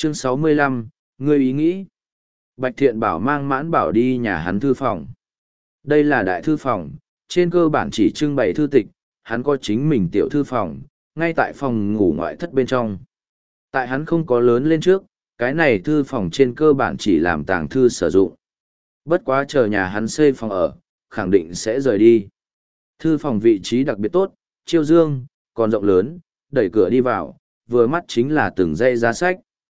Chương 65, ngươi ý nghĩ. Bạch Thiện Bảo mang Mãn Bảo đi nhà hắn thư phòng. Đây là đại thư phòng, trên cơ bản chỉ trưng bày thư tịch, hắn có chính mình tiểu thư phòng, ngay tại phòng ngủ ngoại thất bên trong. Tại hắn không có lớn lên trước, cái này thư phòng trên cơ bản chỉ làm tàng thư sử dụng. Bất quá chờ nhà hắn xây phòng ở, khẳng định sẽ rời đi. Thư phòng vị trí đặc biệt tốt, chiêu dương, còn rộng lớn, đẩy cửa đi vào, vừa mắt chính là từng dãy giá sách.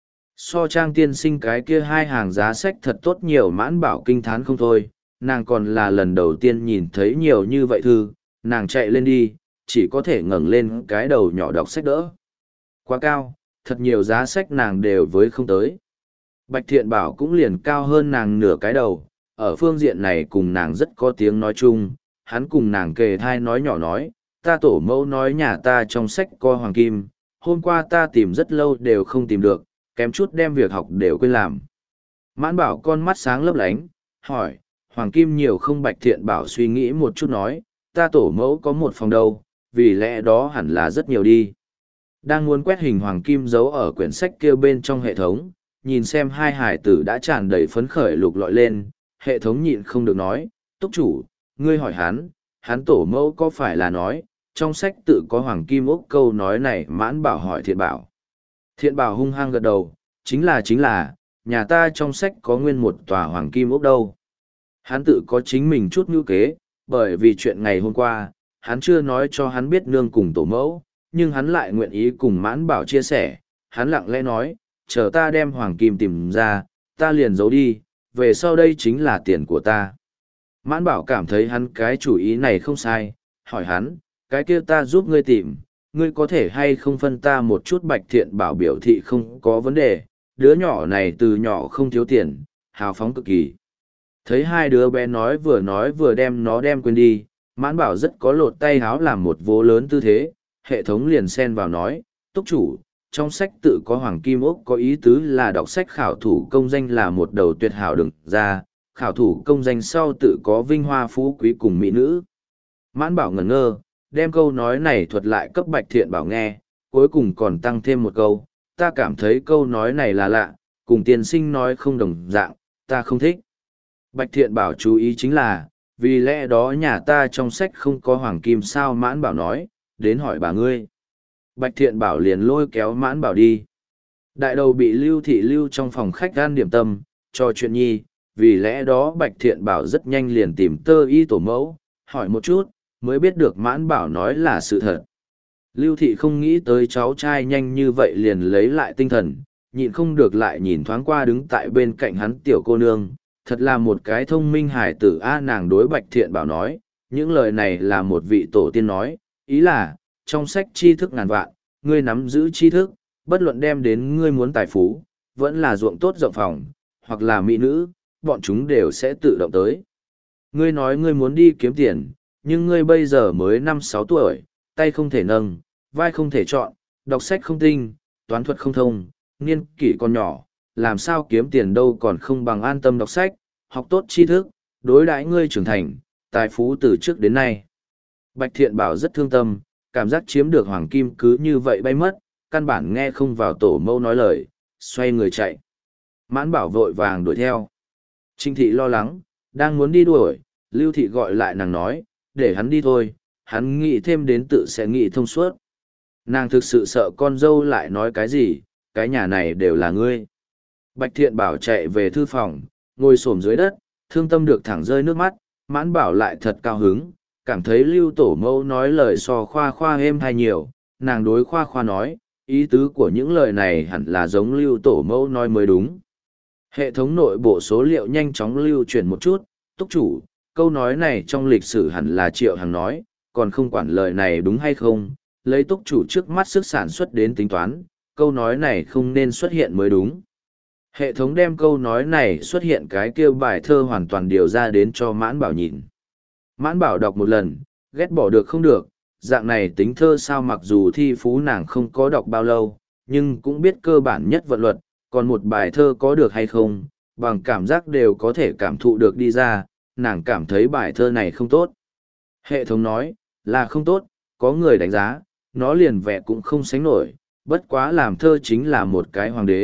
So Trang tiên sinh cái kia hai hàng giá sách thật tốt nhiều. Mãn Bảo kinh thán không thôi, nàng còn là lần đầu tiên nhìn thấy nhiều như vậy thư, nàng chạy lên đi, chỉ có thể ngẩng lên cái đầu nhỏ đọc sách đỡ. Quá cao, thật nhiều giá sách nàng đều với không tới. Bạch Thiện Bảo cũng liền cao hơn nàng nửa cái đầu, ở phương diện này cùng nàng rất có tiếng nói chung, hắn cùng nàng kề thai nói nhỏ nói, ta tổ mẫu nói nhà ta trong sách có hoàng kim, hôm qua ta tìm rất lâu đều không tìm được, kém chút đem việc học đều quên làm. Mãn Bảo con mắt sáng lấp lánh, hỏi, hoàng kim nhiều không? Bạch Thiện Bảo suy nghĩ một chút nói, ta tổ mẫu có một phòng đâu, vì lẽ đó hẳn là rất nhiều đi. Đang muốn quét hình hoàng kim giấu ở quyển sách kia bên trong hệ thống, nhìn xem hai hải tử đã tràn đầy phấn khởi lục lọi lên, hệ thống nhịn không được nói, túc chủ, ngươi hỏi hắn tổ mẫu có phải là nói, trong sách tự có hoàng kim ốc? Câu nói này Mãn Bảo hỏi Thiện Bảo. Thiện Bảo hung hăng gật đầu, chính là, nhà ta trong sách có nguyên một tòa hoàng kim ốc đâu. Hắn tự có chính mình chút ngữ kế, bởi vì chuyện ngày hôm qua, hắn chưa nói cho hắn biết nương cùng tổ mẫu, nhưng hắn lại nguyện ý cùng Mãn Bảo chia sẻ, hắn lặng lẽ nói, chờ ta đem hoàng kim tìm ra, ta liền giấu đi, về sau đây chính là tiền của ta. Mãn Bảo cảm thấy hắn cái chủ ý này không sai, hỏi hắn, cái kia ta giúp ngươi tìm, ngươi có thể hay không phân ta một chút? Bạch Thiện Bảo biểu thị không có vấn đề, đứa nhỏ này từ nhỏ không thiếu tiền, hào phóng cực kỳ. Thấy hai đứa bé nói vừa đem nó đem quên đi, Mãn Bảo rất có lột tay háo làm một vố lớn tư thế, hệ thống liền xen vào nói, túc chủ, trong sách tự có hoàng kim ốc, có ý tứ là đọc sách khảo thủ công danh là một đầu tuyệt hảo đừng ra, khảo thủ công danh sau tự có vinh hoa phú quý cùng mỹ nữ. Mãn Bảo ngẩn ngơ, đem câu nói này thuật lại cấp Bạch Thiện Bảo nghe, cuối cùng còn tăng thêm một câu, ta cảm thấy câu nói này là lạ, cùng tiên sinh nói không đồng dạng, ta không thích. Bạch Thiện Bảo chú ý chính là, vì lẽ đó nhà ta trong sách không có hoàng kim sao? Mãn Bảo nói, đến hỏi bà ngươi. Bạch Thiện Bảo liền lôi kéo Mãn Bảo đi. Đại đầu bị Lưu Thị lưu trong phòng khách ăn điểm tâm, cho chuyện nhi, vì lẽ đó Bạch Thiện Bảo rất nhanh liền tìm Tơ Y tổ mẫu, hỏi một chút, mới biết được Mãn Bảo nói là sự thật. Lưu Thị không nghĩ tới cháu trai nhanh như vậy liền lấy lại tinh thần, nhịn không được lại nhìn thoáng qua đứng tại bên cạnh hắn tiểu cô nương, thật là một cái thông minh hài tử a. Nàng đối Bạch Thiện Bảo nói, những lời này là một vị tổ tiên nói, ý là, trong sách tri thức ngàn vạn, ngươi nắm giữ tri thức, bất luận đem đến ngươi muốn tài phú, vẫn là ruộng tốt rộng phòng, hoặc là mỹ nữ, bọn chúng đều sẽ tự động tới. Ngươi nói ngươi muốn đi kiếm tiền, nhưng ngươi bây giờ mới 5-6 tuổi, tay không thể nâng, vai không thể chọn, đọc sách không tinh, toán thuật không thông, niên kỷ còn nhỏ, làm sao kiếm tiền đâu? Còn không bằng an tâm đọc sách, học tốt tri thức, đối đãi ngươi trưởng thành, tài phú từ trước đến nay. Bạch Thiện Bảo rất thương tâm, cảm giác chiếm được hoàng kim cứ như vậy bay mất, căn bản nghe không vào tổ mẫu nói lời, xoay người chạy. Mãn Bảo vội vàng đuổi theo. Trinh Thị lo lắng, đang muốn đi đuổi, Lưu Thị gọi lại nàng nói, để hắn đi thôi, hắn nghĩ thêm đến tự sẽ nghĩ thông suốt. Nàng thực sự sợ con dâu lại nói cái gì, cái nhà này đều là ngươi. Bạch Thiện Bảo chạy về thư phòng, ngồi xổm dưới đất, thương tâm được thẳng rơi nước mắt. Mãn Bảo lại thật cao hứng, cảm thấy Lưu tổ mẫu nói lời so khoa khoa êm hay nhiều. Nàng đối khoa khoa nói, ý tứ của những lời này hẳn là giống Lưu tổ mẫu nói mới đúng. Hệ thống nội bộ số liệu nhanh chóng lưu chuyển một chút, túc chủ, câu nói này trong lịch sử hẳn là Triệu Hằng nói, còn không quản lời này đúng hay không, lấy túc chủ trước mắt sức sản xuất đến tính toán, câu nói này không nên xuất hiện mới đúng. Hệ thống đem câu nói này xuất hiện cái kêu bài thơ hoàn toàn điều ra đến cho Mãn Bảo nhìn. Mãn Bảo đọc một lần, ghét bỏ được không được, dạng này tính thơ sao? Mặc dù thi phú nàng không có đọc bao lâu, nhưng cũng biết cơ bản nhất vận luật, còn một bài thơ có được hay không, bằng cảm giác đều có thể cảm thụ được đi ra, nàng cảm thấy bài thơ này không tốt. Hệ thống nói, là không tốt, có người đánh giá, nó liền vẽ cũng không sánh nổi, bất quá làm thơ chính là một cái hoàng đế,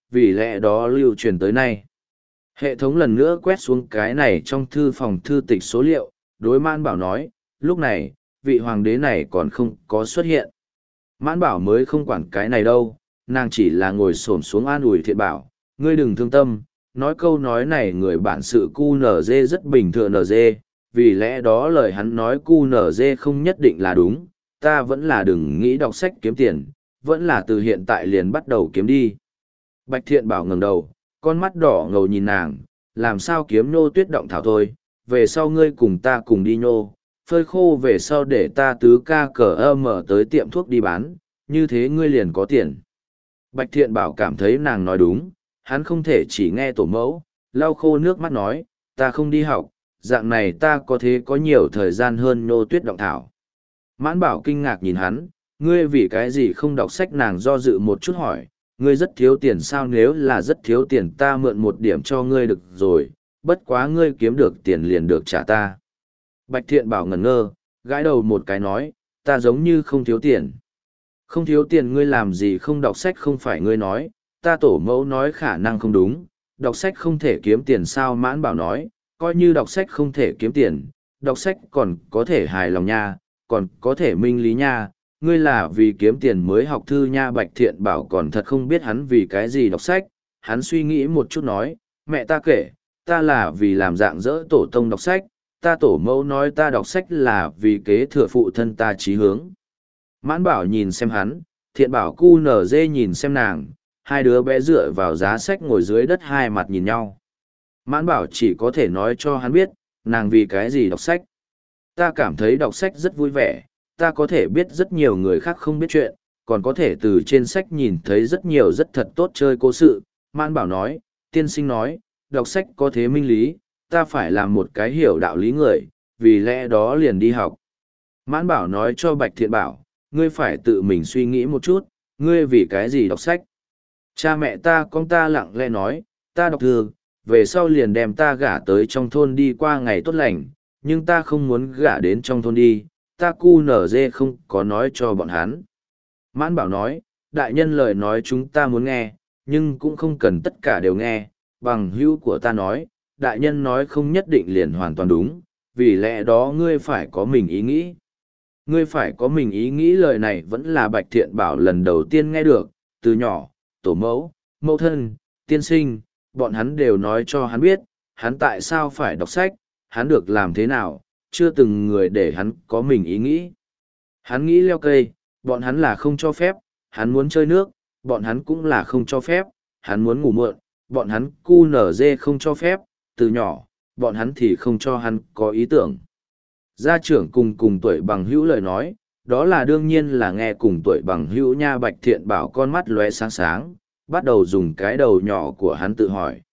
vì lẽ đó lưu truyền tới nay. Hệ thống lần nữa quét xuống cái này trong thư phòng thư tịch số liệu, đối Mãn Bảo nói, lúc này, vị hoàng đế này còn không có xuất hiện. Mãn Bảo mới không quản cái này đâu, nàng chỉ là ngồi xổm xuống an ủi Thiện Bảo, ngươi đừng thương tâm, nói câu nói này người bản sự cu nở dê rất bình thường nở dê, vì lẽ đó lời hắn nói cu nở dê không nhất định là đúng, ta vẫn là đừng nghĩ đọc sách kiếm tiền, vẫn là từ hiện tại liền bắt đầu kiếm đi. Bạch Thiện Bảo ngẩng đầu, con mắt đỏ ngầu nhìn nàng, làm sao kiếm nhô tuyết động thảo thôi, về sau ngươi cùng ta cùng đi nhô, phơi khô về sau để ta tứ ca cờ mở tới tiệm thuốc đi bán, như thế ngươi liền có tiền. Bạch Thiện Bảo cảm thấy nàng nói đúng, hắn không thể chỉ nghe tổ mẫu, lau khô nước mắt nói, ta không đi học, dạng này ta có thế có nhiều thời gian hơn nhô tuyết động thảo. Mãn Bảo kinh ngạc nhìn hắn, ngươi vì cái gì không đọc sách, nàng do dự một chút hỏi, ngươi rất thiếu tiền sao, nếu là rất thiếu tiền ta mượn một điểm cho ngươi được rồi, bất quá ngươi kiếm được tiền liền được trả ta. Bạch Thiện Bảo ngẩn ngơ, gãi đầu một cái nói, ta giống như không thiếu tiền. Không thiếu tiền ngươi làm gì không đọc sách, không phải ngươi nói, ta tổ mẫu nói khả năng không đúng, đọc sách không thể kiếm tiền sao. Mãn Bảo nói, coi như đọc sách không thể kiếm tiền, đọc sách còn có thể hài lòng nha, còn có thể minh lý nha, ngươi là vì kiếm tiền mới học thư nha. Bạch Thiện Bảo còn thật không biết hắn vì cái gì đọc sách, hắn suy nghĩ một chút nói, mẹ ta kể, ta là vì làm dạng dỡ tổ tông đọc sách, ta tổ mẫu nói ta đọc sách là vì kế thừa phụ thân ta chí hướng. Mãn Bảo nhìn xem hắn, Thiện Bảo cu nở dê nhìn xem nàng, hai đứa bé dựa vào giá sách ngồi dưới đất hai mặt nhìn nhau. Mãn Bảo chỉ có thể nói cho hắn biết, nàng vì cái gì đọc sách. Ta cảm thấy đọc sách rất vui vẻ, ta có thể biết rất nhiều người khác không biết chuyện, còn có thể từ trên sách nhìn thấy rất nhiều rất thật tốt chơi cố sự. Mãn Bảo nói, tiên sinh nói, đọc sách có thế minh lý, ta phải làm một cái hiểu đạo lý người, vì lẽ đó liền đi học. Mãn Bảo nói cho Bạch Thiện Bảo, ngươi phải tự mình suy nghĩ một chút, ngươi vì cái gì đọc sách. Cha mẹ ta con ta lặng lẽ nói, ta đọc thư, về sau liền đem ta gả tới trong thôn đi qua ngày tốt lành, nhưng ta không muốn gả đến trong thôn đi, ta cu nở dê không có nói cho bọn hắn. Mãn Bảo nói, đại nhân lời nói chúng ta muốn nghe, nhưng cũng không cần tất cả đều nghe, bằng hữu của ta nói, đại nhân nói không nhất định liền hoàn toàn đúng, vì lẽ đó ngươi phải có mình ý nghĩ. Ngươi phải có mình ý nghĩ, lời này vẫn là Bạch Thiện Bảo lần đầu tiên nghe được, từ nhỏ, tổ mẫu, mẫu thân, tiên sinh, bọn hắn đều nói cho hắn biết, hắn tại sao phải đọc sách, hắn được làm thế nào, chưa từng người để hắn có mình ý nghĩ. Hắn nghĩ leo cây, bọn hắn là không cho phép, hắn muốn chơi nước, bọn hắn cũng là không cho phép, hắn muốn ngủ muộn, bọn hắn cu nở dê không cho phép, từ nhỏ, bọn hắn thì không cho hắn có ý tưởng. Gia trưởng cùng tuổi bằng hữu lời nói, đó là đương nhiên là nghe cùng tuổi bằng hữu nha. Bạch Thiện Bảo con mắt lóe sáng sáng, bắt đầu dùng cái đầu nhỏ của hắn tự hỏi,